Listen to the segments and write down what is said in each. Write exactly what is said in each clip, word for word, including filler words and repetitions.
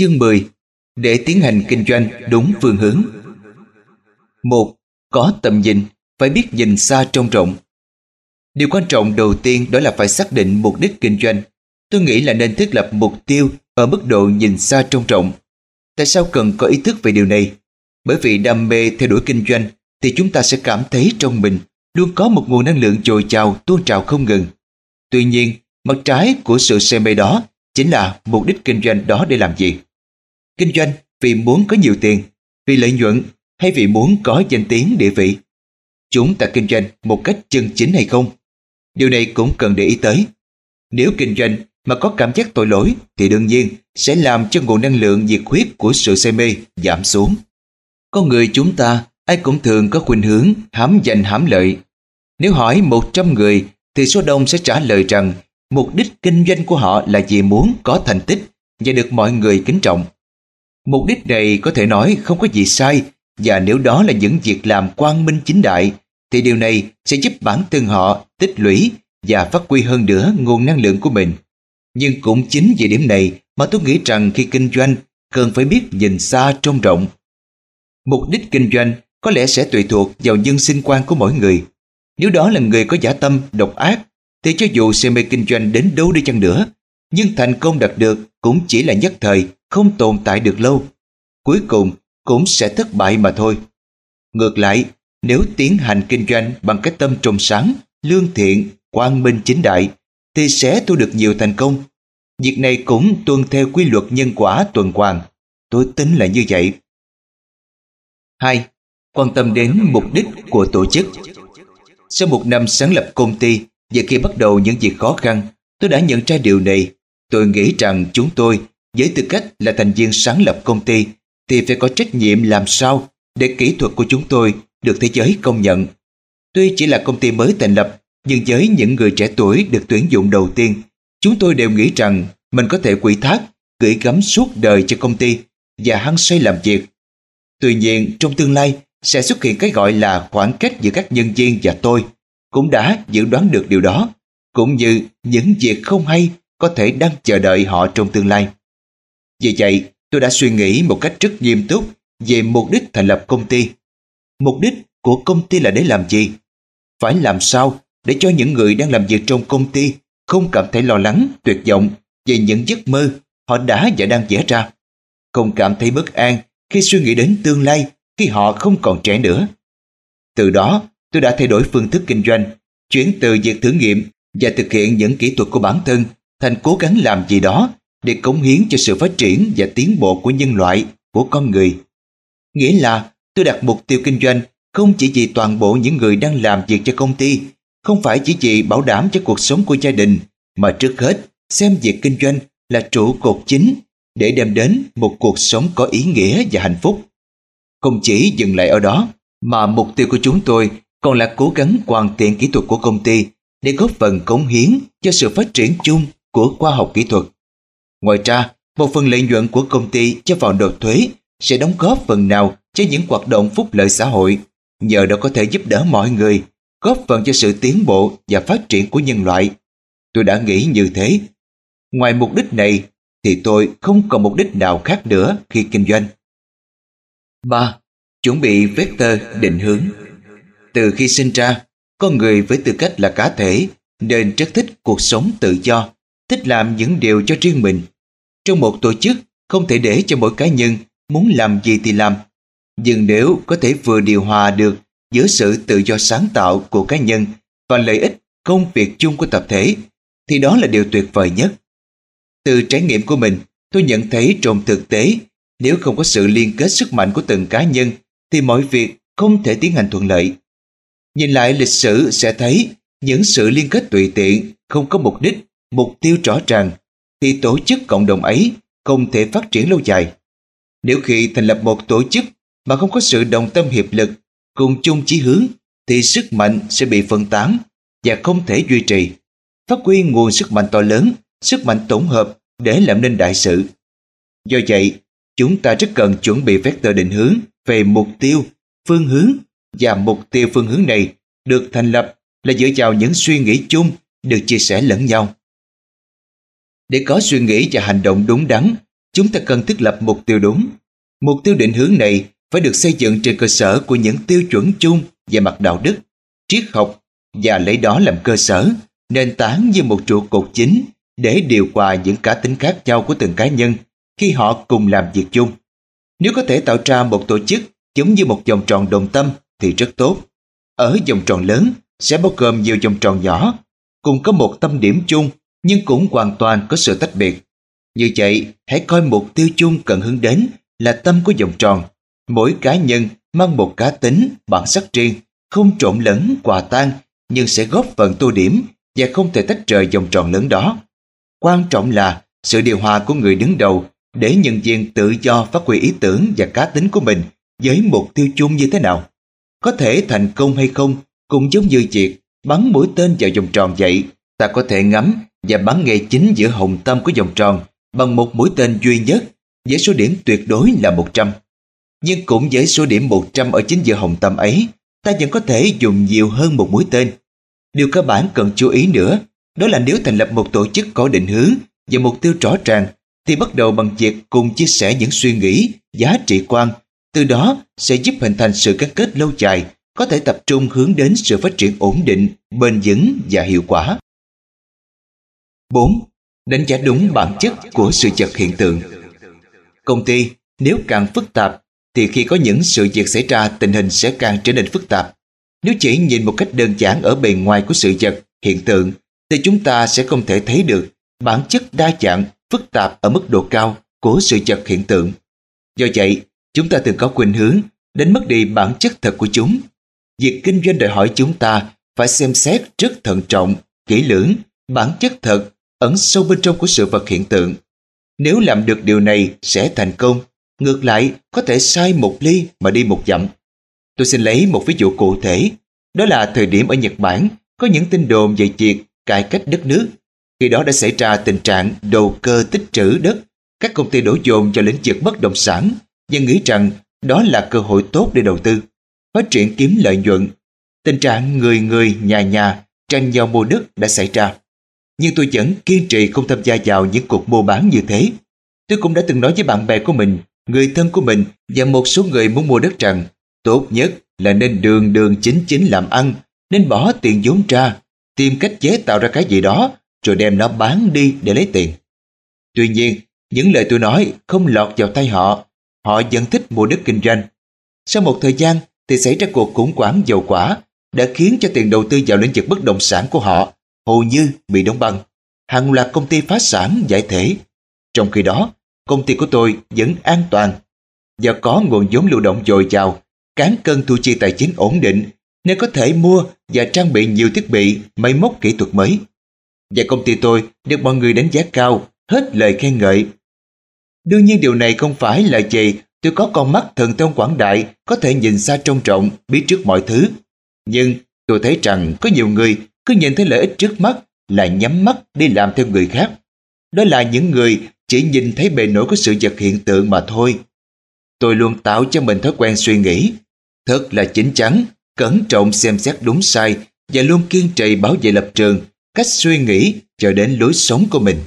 Chương mười. Để tiến hành kinh doanh đúng phương hướng. Một. Có tầm nhìn, phải biết nhìn xa trông rộng. Điều quan trọng đầu tiên đó là phải xác định mục đích kinh doanh. Tôi nghĩ là nên thiết lập mục tiêu ở mức độ nhìn xa trông rộng. Tại sao cần có ý thức về điều này? Bởi vì đam mê theo đuổi kinh doanh thì chúng ta sẽ cảm thấy trong mình luôn có một nguồn năng lượng dồi dào tuôn trào không ngừng. Tuy nhiên, mặt trái của sự say mê đó chính là mục đích kinh doanh đó để làm gì? Kinh doanh vì muốn có nhiều tiền, vì lợi nhuận hay vì muốn có danh tiếng địa vị? Chúng ta kinh doanh một cách chân chính hay không? Điều này cũng cần để ý tới. Nếu kinh doanh mà có cảm giác tội lỗi thì đương nhiên sẽ làm cho nguồn năng lượng nhiệt huyết của sự say mê giảm xuống. Con người chúng ta ai cũng thường có khuynh hướng hám danh hám lợi. Nếu hỏi một trăm người thì số đông sẽ trả lời rằng mục đích kinh doanh của họ là vì muốn có thành tích và được mọi người kính trọng. Mục đích này có thể nói không có gì sai, và nếu đó là những việc làm quang minh chính đại thì điều này sẽ giúp bản thân họ tích lũy và phát huy hơn nữa nguồn năng lượng của mình. Nhưng cũng chính vì điểm này mà tôi nghĩ rằng khi kinh doanh cần phải biết nhìn xa trông rộng. Mục đích kinh doanh có lẽ sẽ tùy thuộc vào nhân sinh quan của mỗi người. Nếu đó là người có dã tâm, độc ác thì cho dù say mê kinh doanh đến đâu đi chăng nữa, nhưng thành công đạt được cũng chỉ là nhất thời, không tồn tại được lâu. Cuối cùng cũng sẽ thất bại mà thôi. Ngược lại, nếu tiến hành kinh doanh bằng cái tâm trong sáng, lương thiện, quang minh chính đại thì sẽ thu được nhiều thành công. Việc này cũng tuân theo quy luật nhân quả tuần hoàn. Tôi tin là như vậy. Hai. Quan tâm đến mục đích của tổ chức. Sau một năm sáng lập công ty và khi bắt đầu những việc khó khăn, tôi đã nhận ra điều này. Tôi nghĩ rằng chúng tôi, với tư cách là thành viên sáng lập công ty, thì phải có trách nhiệm làm sao để kỹ thuật của chúng tôi được thế giới công nhận. Tuy chỉ là công ty mới thành lập, nhưng với những người trẻ tuổi được tuyển dụng đầu tiên, chúng tôi đều nghĩ rằng mình có thể ủy thác, gửi gắm suốt đời cho công ty và hăng say làm việc. Tuy nhiên, trong tương lai sẽ xuất hiện cái gọi là khoảng cách giữa các nhân viên và tôi, cũng đã dự đoán được điều đó, cũng như những việc không hay có thể đang chờ đợi họ trong tương lai. Vì vậy, tôi đã suy nghĩ một cách rất nghiêm túc về mục đích thành lập công ty. Mục đích của công ty là để làm gì? Phải làm sao để cho những người đang làm việc trong công ty không cảm thấy lo lắng, tuyệt vọng về những giấc mơ họ đã và đang vẽ ra, không cảm thấy bất an khi suy nghĩ đến tương lai khi họ không còn trẻ nữa. Từ đó, tôi đã thay đổi phương thức kinh doanh, chuyển từ việc thử nghiệm và thực hiện những kỹ thuật của bản thân thành cố gắng làm gì đó để cống hiến cho sự phát triển và tiến bộ của nhân loại, của con người. Nghĩa là tôi đặt mục tiêu kinh doanh không chỉ vì toàn bộ những người đang làm việc cho công ty, không phải chỉ vì bảo đảm cho cuộc sống của gia đình, mà trước hết xem việc kinh doanh là trụ cột chính để đem đến một cuộc sống có ý nghĩa và hạnh phúc. Không chỉ dừng lại ở đó, mà mục tiêu của chúng tôi còn là cố gắng hoàn thiện kỹ thuật của công ty để góp phần cống hiến cho sự phát triển chung của khoa học kỹ thuật. Ngoài ra, một phần lợi nhuận của công ty cho vào nộp thuế sẽ đóng góp phần nào cho những hoạt động phúc lợi xã hội, nhờ đó có thể giúp đỡ mọi người, góp phần cho sự tiến bộ và phát triển của nhân loại. Tôi đã nghĩ như thế. Ngoài mục đích này thì tôi không còn mục đích nào khác nữa khi kinh doanh. Ba. Chuẩn bị vector định hướng. Từ khi sinh ra, con người với tư cách là cá thể nên rất thích cuộc sống tự do, thích làm những điều cho riêng mình. Trong một tổ chức, không thể để cho mỗi cá nhân muốn làm gì thì làm. Nhưng nếu có thể vừa điều hòa được giữa sự tự do sáng tạo của cá nhân và lợi ích công việc chung của tập thể, thì đó là điều tuyệt vời nhất. Từ trải nghiệm của mình, tôi nhận thấy trong thực tế, nếu không có sự liên kết sức mạnh của từng cá nhân, thì mọi việc không thể tiến hành thuận lợi. Nhìn lại lịch sử sẽ thấy những sự liên kết tùy tiện, không có mục đích, mục tiêu rõ ràng, thì tổ chức cộng đồng ấy không thể phát triển lâu dài. Nếu khi thành lập một tổ chức mà không có sự đồng tâm hiệp lực, cùng chung chí hướng, thì sức mạnh sẽ bị phân tán và không thể duy trì. Phát huy nguồn sức mạnh to lớn, sức mạnh tổng hợp để làm nên đại sự. Do vậy, chúng ta rất cần chuẩn bị vector định hướng về mục tiêu, phương hướng, và mục tiêu phương hướng này được thành lập là dựa vào những suy nghĩ chung được chia sẻ lẫn nhau. Để có suy nghĩ và hành động đúng đắn, chúng ta cần thiết lập mục tiêu đúng. Mục tiêu định hướng này phải được xây dựng trên cơ sở của những tiêu chuẩn chung về mặt đạo đức, triết học và lấy đó làm cơ sở, nền tảng như một trụ cột chính để điều hòa những cá tính khác nhau của từng cá nhân khi họ cùng làm việc chung. Nếu có thể tạo ra một tổ chức giống như một vòng tròn đồng tâm thì rất tốt. Ở vòng tròn lớn sẽ bao gồm nhiều vòng tròn nhỏ, cùng có một tâm điểm chung nhưng cũng hoàn toàn có sự tách biệt. Như vậy, hãy coi mục tiêu chung cần hướng đến là tâm của vòng tròn. Mỗi cá nhân mang một cá tính, bản sắc riêng, không trộn lẫn, hòa tan, nhưng sẽ góp phần tô điểm và không thể tách rời vòng tròn lớn đó. Quan trọng là sự điều hòa của người đứng đầu để nhân viên tự do phát huy ý tưởng và cá tính của mình với mục tiêu chung như thế nào. Có thể thành công hay không cũng giống như việc bắn mũi tên vào vòng tròn vậy. Ta có thể ngắm và bắn ngay chính giữa hồng tâm của vòng tròn bằng một mũi tên duy nhất với số điểm tuyệt đối là một trăm. Nhưng cũng với số điểm một trăm ở chính giữa hồng tâm ấy, ta vẫn có thể dùng nhiều hơn một mũi tên. Điều cơ bản cần chú ý nữa, đó là nếu thành lập một tổ chức có định hướng và mục tiêu rõ ràng, thì bắt đầu bằng việc cùng chia sẻ những suy nghĩ, giá trị quan. Từ đó sẽ giúp hình thành sự gắn kết lâu dài, có thể tập trung hướng đến sự phát triển ổn định, bền vững và hiệu quả. bốn. Đánh giá đúng bản chất của sự vật hiện tượng. Công ty nếu càng phức tạp thì khi có những sự việc xảy ra, tình hình sẽ càng trở nên phức tạp. Nếu chỉ nhìn một cách đơn giản ở bề ngoài của sự vật, hiện tượng, thì chúng ta sẽ không thể thấy được bản chất đa dạng, phức tạp ở mức độ cao của sự vật hiện tượng. Do vậy, chúng ta thường có khuynh hướng đến mất đi bản chất thật của chúng. Việc kinh doanh đòi hỏi chúng ta phải xem xét rất thận trọng, kỹ lưỡng bản chất thật ẩn sâu bên trong của sự vật hiện tượng. Nếu làm được điều này sẽ thành công, ngược lại có thể sai một ly mà đi một dặm. Tôi xin lấy một ví dụ cụ thể, đó là thời điểm ở Nhật Bản có những tin đồn về việc cải cách đất nước. Khi đó đã xảy ra tình trạng đầu cơ tích trữ đất, các công ty đổ dồn vào lĩnh vực bất động sản và nghĩ rằng đó là cơ hội tốt để đầu tư, phát triển kiếm lợi nhuận. Tình trạng người người nhà nhà tranh nhau mua đất đã xảy ra. Nhưng tôi vẫn kiên trì không tham gia vào những cuộc mua bán như thế. Tôi cũng đã từng nói với bạn bè của mình, người thân của mình và một số người muốn mua đất rằng tốt nhất là nên đường đường chính chính làm ăn, nên bỏ tiền vốn ra, tìm cách chế tạo ra cái gì đó rồi đem nó bán đi để lấy tiền. Tuy nhiên, những lời tôi nói không lọt vào tay họ, họ vẫn thích mua đất kinh doanh. Sau một thời gian thì xảy ra cuộc khủng hoảng dầu hỏa đã khiến cho tiền đầu tư vào lĩnh vực bất động sản của họ hầu như bị đóng băng. Hàng loạt công ty phá sản giải thể. Trong khi đó, công ty của tôi vẫn an toàn và có nguồn vốn lưu động dồi dào, cán cân thu chi tài chính ổn định nên có thể mua và trang bị nhiều thiết bị, máy móc kỹ thuật mới. Và công ty tôi được mọi người đánh giá cao, hết lời khen ngợi. Đương nhiên điều này không phải là vì tôi có con mắt thần thông quảng đại, có thể nhìn xa trông rộng, biết trước mọi thứ. Nhưng tôi thấy rằng có nhiều người cứ nhìn thấy lợi ích trước mắt là nhắm mắt đi làm theo người khác. Đó là những người chỉ nhìn thấy bề nổi của sự vật hiện tượng mà thôi. Tôi luôn tạo cho mình thói quen suy nghĩ thật là chín chắn, cẩn trọng xem xét đúng sai và luôn kiên trì bảo vệ lập trường, cách suy nghĩ cho đến lối sống của mình.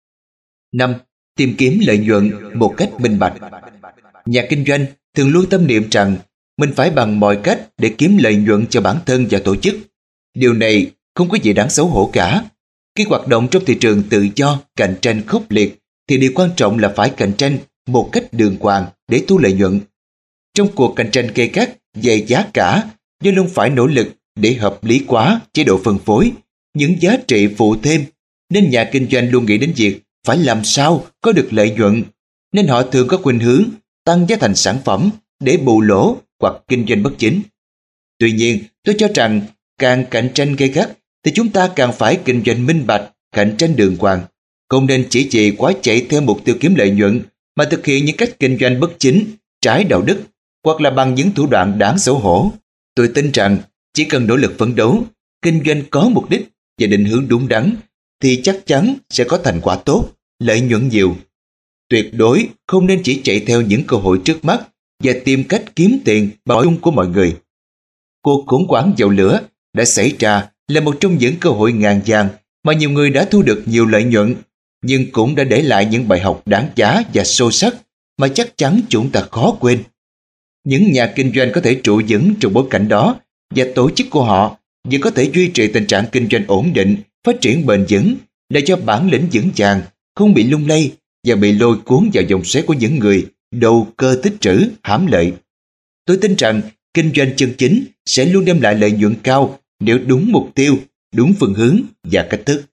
năm. Tìm kiếm lợi nhuận một cách minh bạch. Nhà kinh doanh thường luôn tâm niệm rằng mình phải bằng mọi cách để kiếm lợi nhuận cho bản thân và tổ chức. Điều này không có gì đáng xấu hổ cả. Khi hoạt động trong thị trường tự do, cạnh tranh khốc liệt, thì điều quan trọng là phải cạnh tranh một cách đường hoàng để thu lợi nhuận. Trong cuộc cạnh tranh gay gắt về giá cả, do luôn phải nỗ lực để hợp lý hóa chế độ phân phối, những giá trị phụ thêm, nên nhà kinh doanh luôn nghĩ đến việc phải làm sao có được lợi nhuận, nên họ thường có khuynh hướng tăng giá thành sản phẩm để bù lỗ hoặc kinh doanh bất chính. Tuy nhiên, tôi cho rằng càng cạnh tranh gay gắt thì chúng ta càng phải kinh doanh minh bạch, cạnh tranh đường hoàng, không nên chỉ vì quá chạy theo mục tiêu kiếm lợi nhuận mà thực hiện những cách kinh doanh bất chính, trái đạo đức hoặc là bằng những thủ đoạn đáng xấu hổ. Tôi tin rằng chỉ cần nỗ lực phấn đấu, kinh doanh có mục đích và định hướng đúng đắn thì chắc chắn sẽ có thành quả tốt, lợi nhuận nhiều. Tuyệt đối không nên chỉ chạy theo những cơ hội trước mắt và tìm cách kiếm tiền bằng chung của mọi người. Cuộc khủng hoảng dầu lửa đã xảy ra là một trong những cơ hội ngàn vàng mà nhiều người đã thu được nhiều lợi nhuận. nhưng cũng đã để lại những bài học đáng giá và sâu sắc mà chắc chắn chúng ta khó quên. Những nhà kinh doanh có thể trụ vững trong bối cảnh đó và tổ chức của họ vẫn có thể duy trì tình trạng kinh doanh ổn định, phát triển bền vững để cho bản lĩnh vững vàng, không bị lung lay và bị lôi cuốn vào dòng xoáy của những người đầu cơ tích trữ, hám lợi. Tôi tin rằng kinh doanh chân chính sẽ luôn đem lại lợi nhuận cao nếu đúng mục tiêu, đúng phương hướng và cách thức.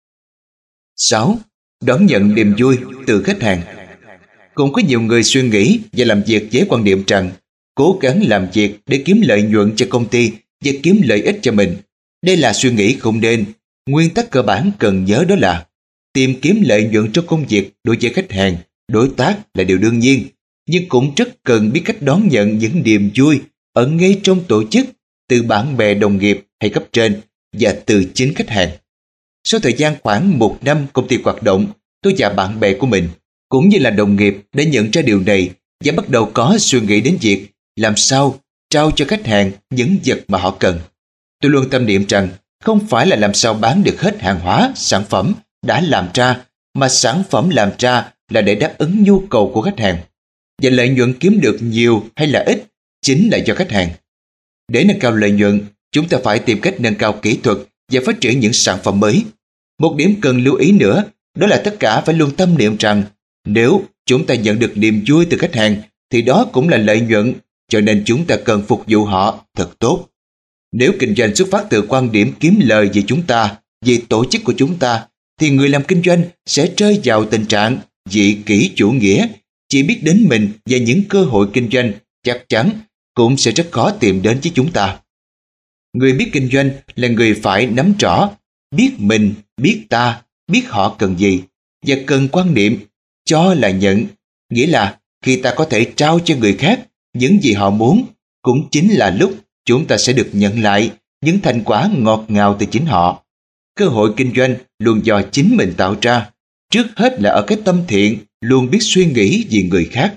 sáu. Đón nhận niềm vui từ khách hàng. Cũng có nhiều người suy nghĩ và làm việc với quan điểm rằng cố gắng làm việc để kiếm lợi nhuận cho công ty và kiếm lợi ích cho mình. Đây là suy nghĩ không nên. Nguyên tắc cơ bản cần nhớ đó là tìm kiếm lợi nhuận cho công việc đối với khách hàng, đối tác là điều đương nhiên, nhưng cũng rất cần biết cách đón nhận những niềm vui ở ngay trong tổ chức, từ bạn bè đồng nghiệp hay cấp trên và từ chính khách hàng. Sau thời gian khoảng một năm công ty hoạt động, tôi và bạn bè của mình cũng như là đồng nghiệp đã nhận ra điều này và bắt đầu có suy nghĩ đến việc làm sao trao cho khách hàng những vật mà họ cần. Tôi luôn tâm niệm rằng không phải là làm sao bán được hết hàng hóa, sản phẩm đã làm ra, mà sản phẩm làm ra là để đáp ứng nhu cầu của khách hàng. Và lợi nhuận kiếm được nhiều hay là ít chính là do khách hàng. Để nâng cao lợi nhuận, chúng ta phải tìm cách nâng cao kỹ thuật và phát triển những sản phẩm mới. Một điểm cần lưu ý nữa, đó là tất cả phải luôn tâm niệm rằng nếu chúng ta nhận được niềm vui từ khách hàng thì đó cũng là lợi nhuận, cho nên chúng ta cần phục vụ họ thật tốt. Nếu kinh doanh xuất phát từ quan điểm kiếm lời về chúng ta, về tổ chức của chúng ta, thì người làm kinh doanh sẽ rơi vào tình trạng dị kỷ chủ nghĩa, chỉ biết đến mình và những cơ hội kinh doanh chắc chắn cũng sẽ rất khó tìm đến với chúng ta. Người biết kinh doanh là người phải nắm rõ, biết mình, biết ta, biết họ cần gì, và cần quan niệm cho là nhận, nghĩa là khi ta có thể trao cho người khác những gì họ muốn, cũng chính là lúc chúng ta sẽ được nhận lại những thành quả ngọt ngào từ chính họ. Cơ hội kinh doanh luôn do chính mình tạo ra, trước hết là ở cái tâm thiện, luôn biết suy nghĩ vì người khác.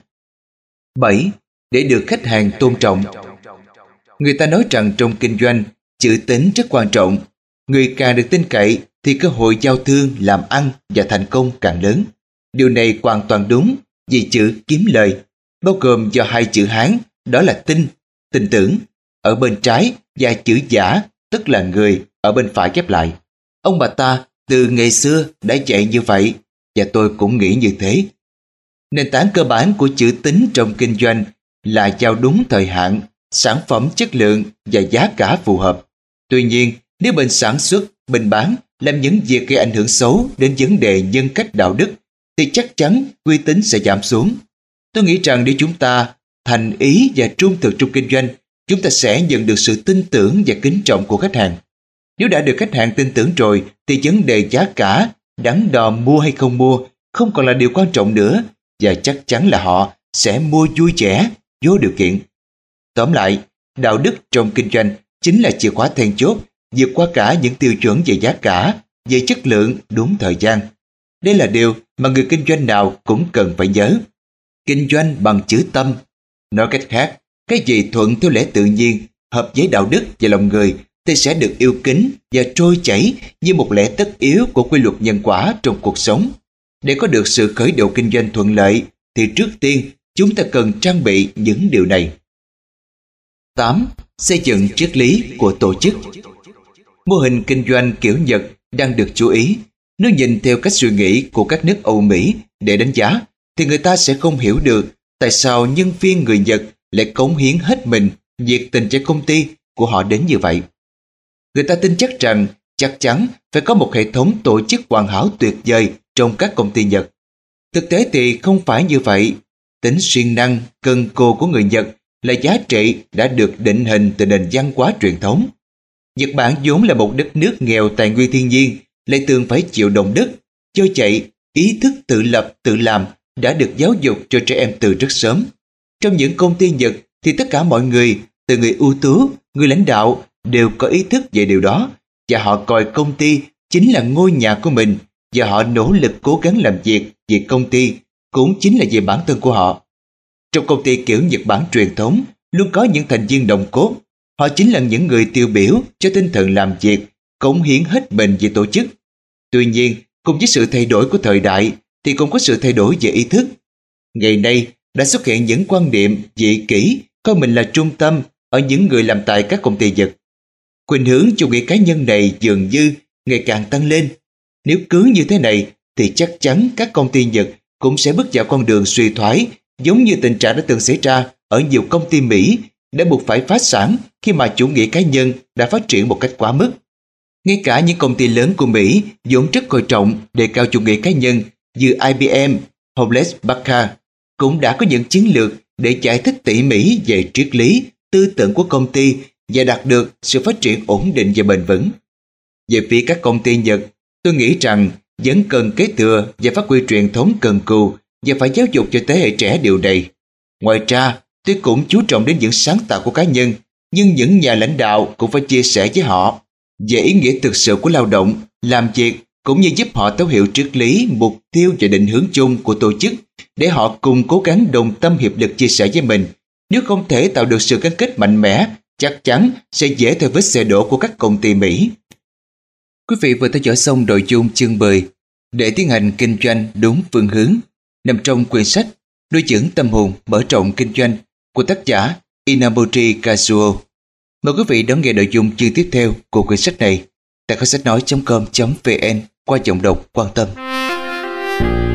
bảy. Để được khách hàng tôn trọng. Người ta nói rằng trong kinh doanh, chữ tín rất quan trọng. Người càng được tin cậy thì cơ hội giao thương, làm ăn và thành công càng lớn. Điều này hoàn toàn đúng vì chữ kiếm lời, bao gồm do hai chữ Hán, đó là tin, tin tưởng, ở bên trái và chữ giả, tức là người, ở bên phải ghép lại. Ông bà ta từ ngày xưa đã dạy như vậy, và tôi cũng nghĩ như thế. Nền tảng cơ bản của chữ tín trong kinh doanh là giao đúng thời hạn, sản phẩm chất lượng và giá cả phù hợp. Tuy nhiên, nếu bên sản xuất, bên bán làm những việc gây ảnh hưởng xấu đến vấn đề nhân cách đạo đức, thì chắc chắn uy tín sẽ giảm xuống. Tôi nghĩ rằng nếu chúng ta thành ý và trung thực trong kinh doanh, chúng ta sẽ nhận được sự tin tưởng và kính trọng của khách hàng. Nếu đã được khách hàng tin tưởng rồi, thì vấn đề giá cả, đắn đo mua hay không mua không còn là điều quan trọng nữa, và chắc chắn là họ sẽ mua vui vẻ, vô điều kiện. Tóm lại, đạo đức trong kinh doanh chính là chìa khóa then chốt, vượt qua cả những tiêu chuẩn về giá cả, về chất lượng, đúng thời gian. Đây là điều mà người kinh doanh nào cũng cần phải nhớ. Kinh doanh bằng chữ tâm. Nói cách khác, cái gì thuận theo lẽ tự nhiên, hợp với đạo đức và lòng người thì sẽ được yêu kính và trôi chảy như một lẽ tất yếu của quy luật nhân quả trong cuộc sống. Để có được sự khởi đầu kinh doanh thuận lợi thì trước tiên chúng ta cần trang bị những điều này. tám. Xây dựng triết lý của tổ chức. Mô hình kinh doanh kiểu Nhật đang được chú ý. Nếu nhìn theo cách suy nghĩ của các nước Âu Mỹ để đánh giá, thì người ta sẽ không hiểu được tại sao nhân viên người Nhật lại cống hiến hết mình, nhiệt tình cho công ty của họ đến như vậy. Người ta tin chắc rằng chắc chắn phải có một hệ thống tổ chức hoàn hảo tuyệt vời trong các công ty Nhật. Thực tế thì không phải như vậy. Tính siêng năng, cần cù của người Nhật là giá trị đã được định hình từ nền văn hóa truyền thống. Nhật Bản vốn là một đất nước nghèo tài nguyên thiên nhiên, lại thường phải chịu động đất. Do vậy, ý thức tự lập, tự làm đã được giáo dục cho trẻ em từ rất sớm. Trong những công ty Nhật thì tất cả mọi người, từ người ưu tú, người lãnh đạo đều có ý thức về điều đó, và họ coi công ty chính là ngôi nhà của mình, và họ nỗ lực cố gắng làm việc vì công ty cũng chính là về bản thân của họ. Trong công ty kiểu Nhật Bản truyền thống luôn có những thành viên đồng cốt. Họ chính là những người tiêu biểu cho tinh thần làm việc, cống hiến hết mình về tổ chức. Tuy nhiên, cùng với sự thay đổi của thời đại thì cũng có sự thay đổi về ý thức. Ngày nay đã xuất hiện những quan niệm dị kỷ coi mình là trung tâm ở những người làm tại các công ty Nhật. Khuynh hướng chủ nghĩa cá nhân này dường như ngày càng tăng lên. Nếu cứ như thế này thì chắc chắn các công ty Nhật cũng sẽ bước vào con đường suy thoái, giống như tình trạng đã từng xảy ra ở nhiều công ty Mỹ đã buộc phải phá sản khi mà chủ nghĩa cá nhân đã phát triển một cách quá mức. Ngay cả những công ty lớn của Mỹ vốn rất coi trọng đề cao chủ nghĩa cá nhân như I B M, Hewlett Packard cũng đã có những chiến lược để giải thích tỉ mỉ về triết lý, tư tưởng của công ty và đạt được sự phát triển ổn định và bền vững. Về phía các công ty Nhật, tôi nghĩ rằng vẫn cần kế thừa và phát huy truyền thống cần cù và phải giáo dục cho thế hệ trẻ điều này. Ngoài ra, tôi cũng chú trọng đến những sáng tạo của cá nhân, nhưng những nhà lãnh đạo cũng phải chia sẻ với họ về ý nghĩa thực sự của lao động, làm việc, cũng như giúp họ thấu hiểu triết lý, mục tiêu và định hướng chung của tổ chức để họ cùng cố gắng đồng tâm hiệp lực chia sẻ với mình. Nếu không thể tạo được sự gắn kết mạnh mẽ, chắc chắn sẽ dễ theo vết xe đổ của các công ty Mỹ. Quý vị vừa theo dõi xong nội dung chương mười để tiến hành kinh doanh đúng phương hướng, nằm trong quyển sách Nuôi dưỡng tâm hồn mở rộng kinh doanh của tác giả Inamori Kazuo. Mời quý vị đón nghe nội dung chương tiếp theo của quyển sách này tại kho sách nói chấm com chấm vn qua giọng đọc Quan Tâm.